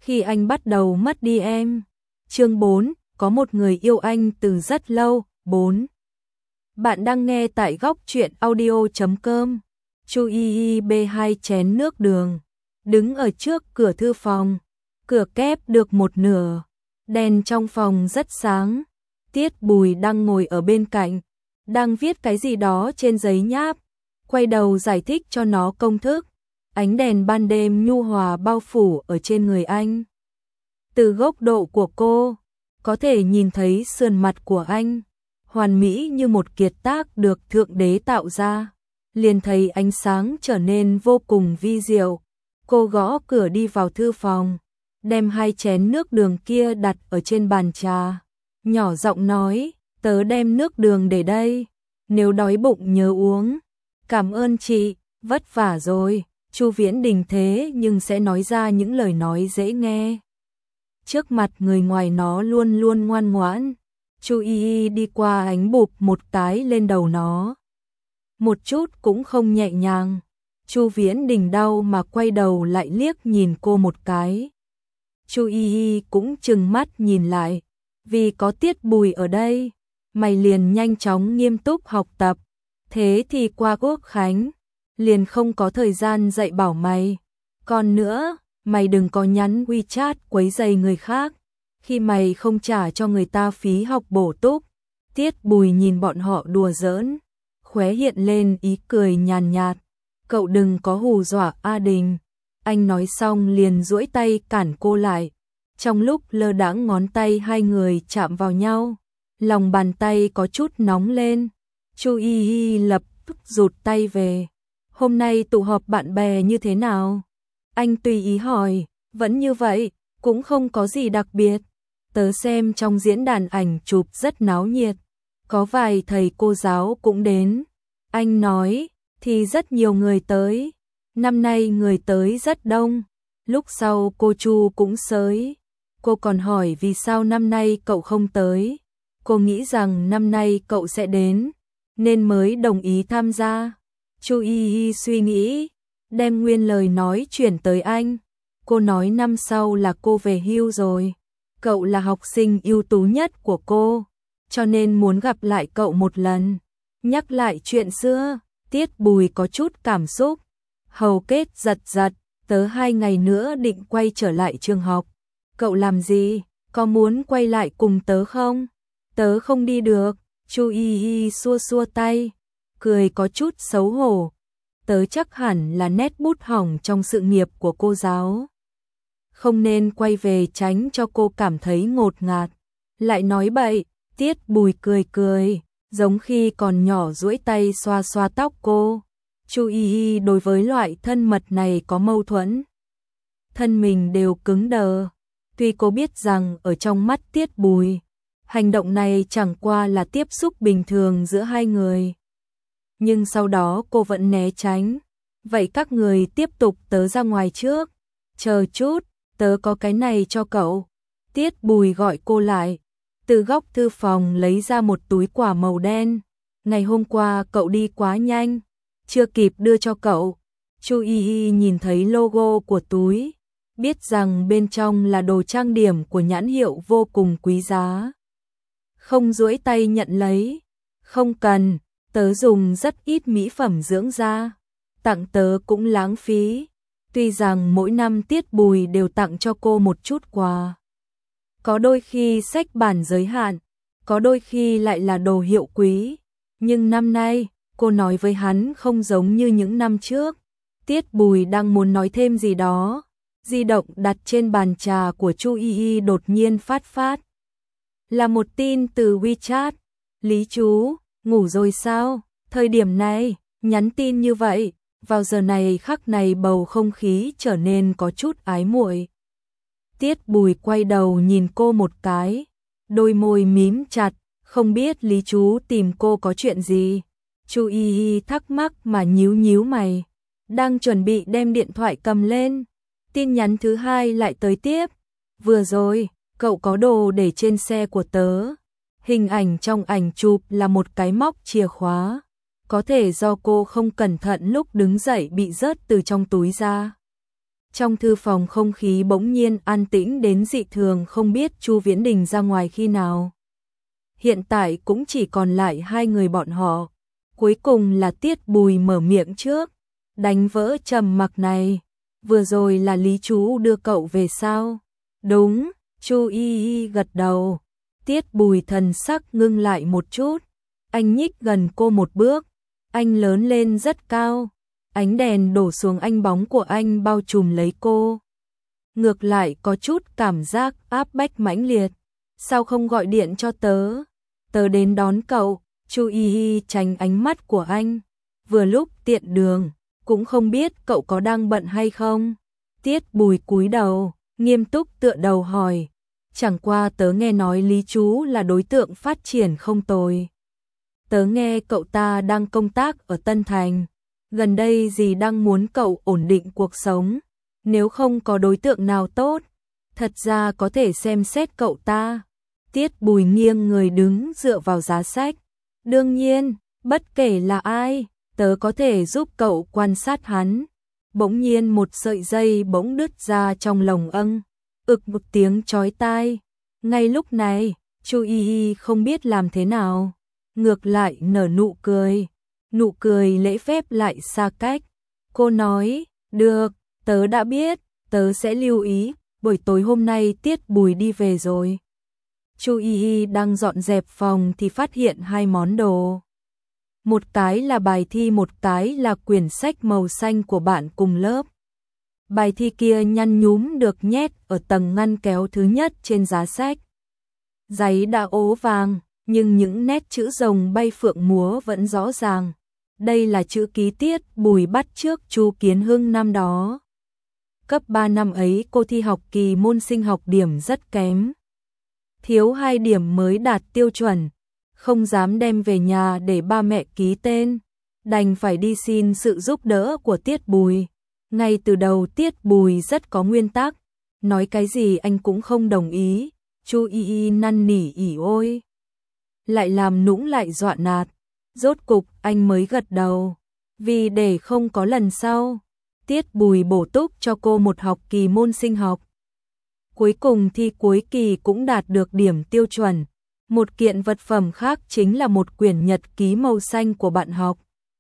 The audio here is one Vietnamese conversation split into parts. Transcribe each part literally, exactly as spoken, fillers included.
khi anh bắt đầu mất đi em. Chương bốn, có một người yêu anh từ rất lâu. bốn. Bạn đang nghe tại góc truyện audio chấm com. Chu Y Y bê hai chén nước đường, đứng ở trước cửa thư phòng. Cửa kép được một nửa, đèn trong phòng rất sáng. Tiết Bùi đang ngồi ở bên cạnh, đang viết cái gì đó trên giấy nháp, quay đầu giải thích cho nó công thức. Ánh đèn ban đêm nhu hòa bao phủ ở trên người anh. Từ góc độ của cô, có thể nhìn thấy sườn mặt của anh, hoàn mỹ như một kiệt tác được Thượng Đế tạo ra. Liền thấy ánh sáng trở nên vô cùng vi diệu. Cô gõ cửa đi vào thư phòng, đem hai chén nước đường kia đặt ở trên bàn trà. Nhỏ giọng nói, tớ đem nước đường để đây, nếu đói bụng nhớ uống. Cảm ơn chị, vất vả rồi. Chu Viễn Đình thế nhưng sẽ nói ra những lời nói dễ nghe. Trước mặt người ngoài nó luôn luôn ngoan ngoãn. Chu Y Y đi qua ánh bụp một cái lên đầu nó. Một chút cũng không nhẹ nhàng. Chu Viễn Đình đau mà quay đầu lại liếc nhìn cô một cái. Chu Y Y cũng trừng mắt nhìn lại. Vì có Tiết Bùi ở đây, mày liền nhanh chóng nghiêm túc học tập. Thế thì qua Quốc Khánh, liền không có thời gian dạy bảo mày. Còn nữa, mày đừng có nhắn WeChat quấy rầy người khác, khi mày không trả cho người ta phí học bổ túc. Tiết Bùi nhìn bọn họ đùa giỡn, khóe hiện lên ý cười nhàn nhạt. Cậu đừng có hù dọa A Đình. Anh nói xong liền duỗi tay cản cô lại. Trong lúc lơ đãng ngón tay hai người chạm vào nhau, lòng bàn tay có chút nóng lên. Chu Y Y lập tức rụt tay về. Hôm nay tụ họp bạn bè như thế nào? Anh tùy ý hỏi. Vẫn như vậy, cũng không có gì đặc biệt. Tớ xem trong diễn đàn ảnh chụp rất náo nhiệt, có vài thầy cô giáo cũng đến. Anh nói, thì rất nhiều người tới. Năm nay người tới rất đông. Lúc sau cô Chu cũng xới. Cô còn hỏi vì sao năm nay cậu không tới. Cô nghĩ rằng năm nay cậu sẽ đến, nên mới đồng ý tham gia. Chu Y Y suy nghĩ, đem nguyên lời nói chuyển tới anh. Cô nói năm sau là cô về hưu rồi. Cậu là học sinh ưu tú nhất của cô, cho nên muốn gặp lại cậu một lần. Nhắc lại chuyện xưa, Tiết Bùi có chút cảm xúc. Hầu kết giật giật, tớ hai ngày nữa định quay trở lại trường học. Cậu làm gì? Có muốn quay lại cùng tớ không? Tớ không đi được. Chu Y Y xua xua tay, cười có chút xấu hổ. Tớ chắc hẳn là nét bút hỏng trong sự nghiệp của cô giáo. Không nên quay về tránh cho cô cảm thấy ngột ngạt. Lại nói bậy. Tiết Bùi cười cười, giống khi còn nhỏ duỗi tay xoa xoa tóc cô. Chu Y Y đối với loại thân mật này có mâu thuẫn. Thân mình đều cứng đờ. Tuy cô biết rằng ở trong mắt Tiết Bùi, hành động này chẳng qua là tiếp xúc bình thường giữa hai người. Nhưng sau đó cô vẫn né tránh. Vậy các người tiếp tục, tớ ra ngoài trước. Chờ chút, tớ có cái này cho cậu. Tiết Bùi gọi cô lại. Từ góc thư phòng lấy ra một túi quả màu đen. Ngày hôm qua cậu đi quá nhanh, chưa kịp đưa cho cậu. Chu Y Y nhìn thấy logo của túi, biết rằng bên trong là đồ trang điểm của nhãn hiệu vô cùng quý giá. Không duỗi tay nhận lấy. Không cần, tớ dùng rất ít mỹ phẩm dưỡng da, tặng tớ cũng lãng phí. Tuy rằng mỗi năm Tiết Bùi đều tặng cho cô một chút quà. Có đôi khi sách bản giới hạn, có đôi khi lại là đồ hiệu quý. Nhưng năm nay, cô nói với hắn không giống như những năm trước. Tiết Bùi đang muốn nói thêm gì đó. Di động đặt trên bàn trà của Chu Y Y đột nhiên phát phát. Là một tin từ WeChat. Lý chú, ngủ rồi sao? Thời điểm này, nhắn tin như vậy, vào giờ này khắc này bầu không khí trở nên có chút ái muội. Tiết Bùi quay đầu nhìn cô một cái, đôi môi mím chặt, không biết Lý chú tìm cô có chuyện gì. Chu Y Y thắc mắc mà nhíu nhíu mày, đang chuẩn bị đem điện thoại cầm lên. Tin nhắn thứ hai lại tới tiếp. Vừa rồi, cậu có đồ để trên xe của tớ. Hình ảnh trong ảnh chụp là một cái móc chìa khóa. Có thể do cô không cẩn thận lúc đứng dậy bị rớt từ trong túi ra. Trong thư phòng không khí bỗng nhiên an tĩnh đến dị thường, không biết Chu Viễn Đình ra ngoài khi nào. Hiện tại cũng chỉ còn lại hai người bọn họ. Cuối cùng là Tiết Bùi mở miệng trước, đánh vỡ trầm mặc này. Vừa rồi là Lý chú đưa cậu về sao? Đúng, Chu Y Y gật đầu. Tiết Bùi thần sắc ngưng lại một chút. Anh nhích gần cô một bước. Anh lớn lên rất cao. Ánh đèn đổ xuống anh, bóng của anh bao trùm lấy cô. Ngược lại có chút cảm giác áp bách mãnh liệt. Sao không gọi điện cho tớ? Tớ đến đón cậu. Chu Y Y tránh ánh mắt của anh. Vừa lúc tiện đường, cũng không biết cậu có đang bận hay không. Tiết Bùi cúi đầu, nghiêm túc tựa đầu hỏi. Chẳng qua tớ nghe nói Lý chú là đối tượng phát triển không tồi. Tớ nghe cậu ta đang công tác ở Tân Thành. Gần đây dì đang muốn cậu ổn định cuộc sống. Nếu không có đối tượng nào tốt, thật ra có thể xem xét cậu ta. Tiết Bùi nghiêng người đứng dựa vào giá sách. Đương nhiên, bất kể là ai, tớ có thể giúp cậu quan sát hắn. Bỗng nhiên một sợi dây bỗng đứt ra trong lồng âng. Ực một tiếng chói tai. Ngay lúc này, Chu Y Y không biết làm thế nào. Ngược lại nở nụ cười. Nụ cười lễ phép lại xa cách. Cô nói, được, tớ đã biết, tớ sẽ lưu ý. Buổi tối hôm nay Tiết Bùi đi về rồi. Chu Y Y đang dọn dẹp phòng thì phát hiện hai món đồ. Một cái là bài thi, một cái là quyển sách màu xanh của bạn cùng lớp. Bài thi kia nhăn nhúm được nhét ở tầng ngăn kéo thứ nhất trên giá sách. Giấy đã ố vàng, nhưng những nét chữ rồng bay phượng múa vẫn rõ ràng. Đây là chữ ký Tiết Bùi bắt chước Chu Kiến Hưng năm đó. Cấp ba năm ấy cô thi học kỳ môn sinh học điểm rất kém. Thiếu hai điểm mới đạt tiêu chuẩn. Không dám đem về nhà để ba mẹ ký tên. Đành phải đi xin sự giúp đỡ của Tiết Bùi. Ngay từ đầu Tiết Bùi rất có nguyên tắc. Nói cái gì anh cũng không đồng ý. Chu Y Y năn nỉ ỉ ôi. Lại làm nũng lại dọa nạt. Rốt cục anh mới gật đầu. Vì để không có lần sau, Tiết Bùi bổ túc cho cô một học kỳ môn sinh học. Cuối cùng thi cuối kỳ cũng đạt được điểm tiêu chuẩn. Một kiện vật phẩm khác chính là một quyển nhật ký màu xanh của bạn học.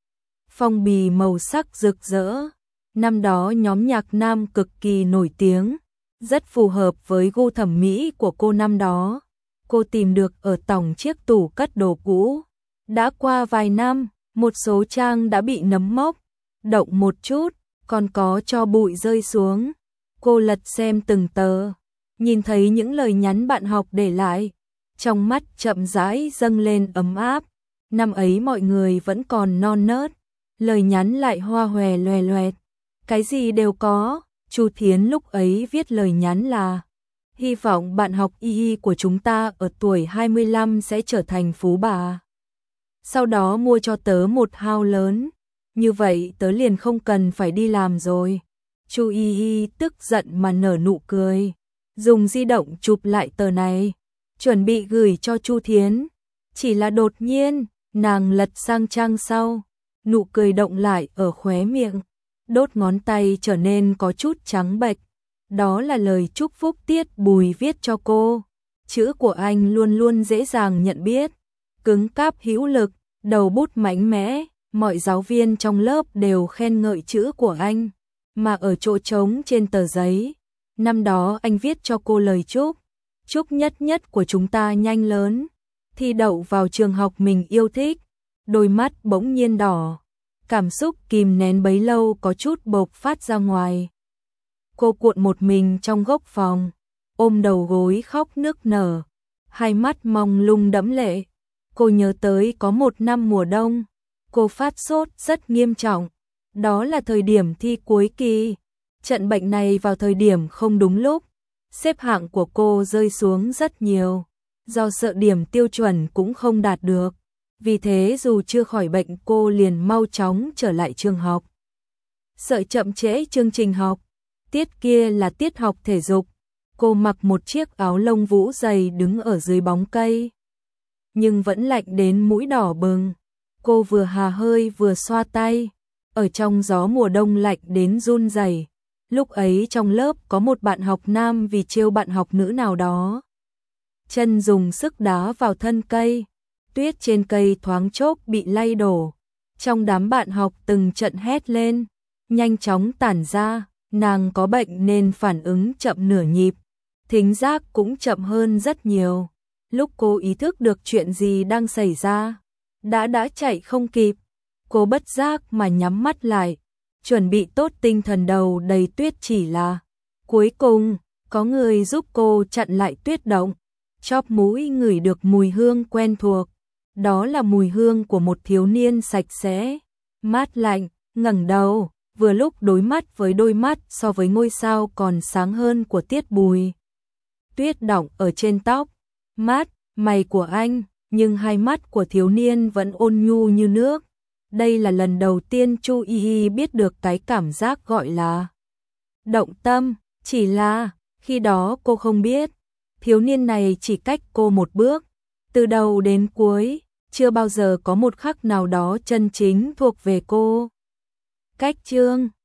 Phong bì màu sắc rực rỡ. Năm đó nhóm nhạc nam cực kỳ nổi tiếng, rất phù hợp với gu thẩm mỹ của cô năm đó. Cô tìm được ở tòng chiếc tủ cất đồ cũ. Đã qua vài năm, một số trang đã bị nấm mốc, động một chút, còn có cho bụi rơi xuống. Cô lật xem từng tờ, nhìn thấy những lời nhắn bạn học để lại. Trong mắt chậm rãi dâng lên ấm áp. Năm ấy mọi người vẫn còn non nớt, lời nhắn lại hoa hòe loè loẹt. Cái gì đều có. Chu Thiến lúc ấy viết lời nhắn là: hy vọng bạn học Y Y của chúng ta ở tuổi hai mươi lăm sẽ trở thành phú bà. Sau đó mua cho tớ một house lớn. Như vậy tớ liền không cần phải đi làm rồi. Chu Y Y tức giận mà nở nụ cười. Dùng di động chụp lại tờ này, chuẩn bị gửi cho Chu Thiến. Chỉ là đột nhiên, nàng lật sang trang sau. Nụ cười động lại ở khóe miệng. Đốt ngón tay trở nên có chút trắng bệch. Đó là lời chúc phúc Tiết Bùi viết cho cô. Chữ của anh luôn luôn dễ dàng nhận biết, cứng cáp hữu lực, đầu bút mạnh mẽ. Mọi giáo viên trong lớp đều khen ngợi chữ của anh. Mà ở chỗ trống trên tờ giấy, năm đó anh viết cho cô lời chúc. Chúc nhất nhất của chúng ta nhanh lớn, thi đậu vào trường học mình yêu thích. Đôi mắt bỗng nhiên đỏ. Cảm xúc kìm nén bấy lâu có chút bộc phát ra ngoài. Cô cuộn một mình trong góc phòng, ôm đầu gối khóc nức nở, hai mắt mông lung đẫm lệ. Cô nhớ tới có một năm mùa đông, cô phát sốt rất nghiêm trọng. Đó là thời điểm thi cuối kỳ. Trận bệnh này vào thời điểm không đúng lúc. Xếp hạng của cô rơi xuống rất nhiều. Do sợ điểm tiêu chuẩn cũng không đạt được. Vì thế dù chưa khỏi bệnh cô liền mau chóng trở lại trường học. Sợ chậm trễ chương trình học. Tiết kia là tiết học thể dục. Cô mặc một chiếc áo lông vũ dày đứng ở dưới bóng cây. Nhưng vẫn lạnh đến mũi đỏ bừng. Cô vừa hà hơi vừa xoa tay. Ở trong gió mùa đông lạnh đến run rẩy. Lúc ấy trong lớp có một bạn học nam vì trêu bạn học nữ nào đó, chân dùng sức đá vào thân cây, tuyết trên cây thoáng chốc bị lay đổ. Trong đám bạn học từng trận hét lên, nhanh chóng tản ra, nàng có bệnh nên phản ứng chậm nửa nhịp, thính giác cũng chậm hơn rất nhiều. Lúc cô ý thức được chuyện gì đang xảy ra, đã đã chạy không kịp, cô bất giác mà nhắm mắt lại, chuẩn bị tốt tinh thần đầu đầy tuyết chỉ là. Cuối cùng, có người giúp cô chặn lại tuyết động, chóp mũi ngửi được mùi hương quen thuộc, đó là mùi hương của một thiếu niên sạch sẽ, mát lạnh, ngẩng đầu, vừa lúc đối mắt với đôi mắt so với ngôi sao còn sáng hơn của Tiết Bùi. Tuyết đọng ở trên tóc, mát, mày của anh, nhưng hai mắt của thiếu niên vẫn ôn nhu như nước. Đây là lần đầu tiên Chu Y Y biết được cái cảm giác gọi là động tâm, chỉ là khi đó cô không biết, thiếu niên này chỉ cách cô một bước, từ đầu đến cuối, chưa bao giờ có một khắc nào đó chân chính thuộc về cô. Cách chương